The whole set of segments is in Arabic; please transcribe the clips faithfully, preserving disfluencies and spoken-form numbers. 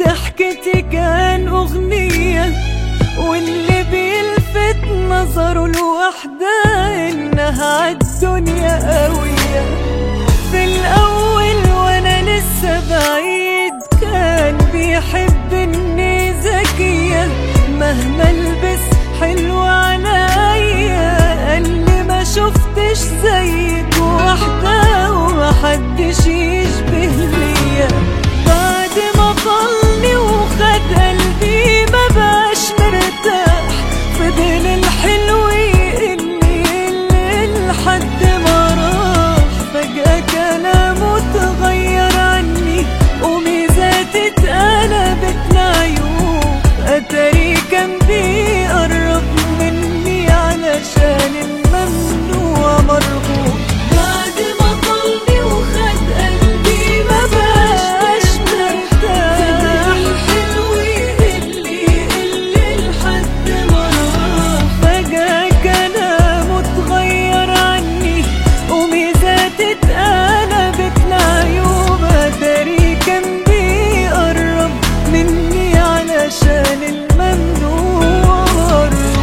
ضحكتي كان أغنية، واللي بيلفت نظره الوحدة إنها عالدنيا قوية. في الأول وأنا لسه بعيد كان بيحب إني ذكية، مهما البس حلو عليا قالي ما شفتش زيك وحدة ومحدش يشبه ليا. بعد ما طلني وخد قلبي ما بقاش مرتاح، فضل الحلو يقلي يقلي لحد ما راح. فجأة كلامه اتغير عني وميزاتي اتقلبت لعيوب، اتاري كان بيقرب مني علشان الممنوع مرغوب. بعد ما طلني وخد قلبي ما بقاش مرتاح، الحلو يقلي يقلي لحد ما راح. فجأة كلامه اتغير عني وميزاتي اتقلبت لعيوب، اتاري كان بيقرب مني علشان الممنوع مرغوب.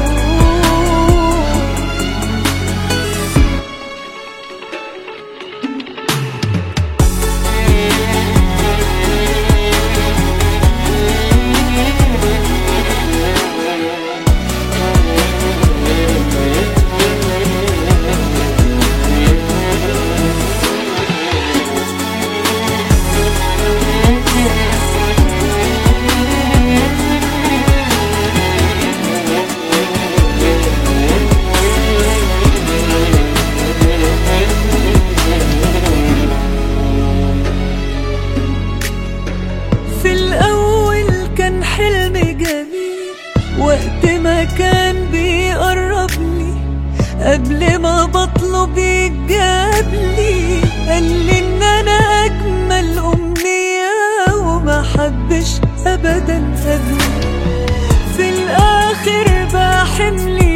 حلم جميل وقت ما كان بيقربني، قبل ما بطلب يجابلي قالي ان انا اجمل امنية وما حبش ابدا قبلي. في الاخر بقى حملي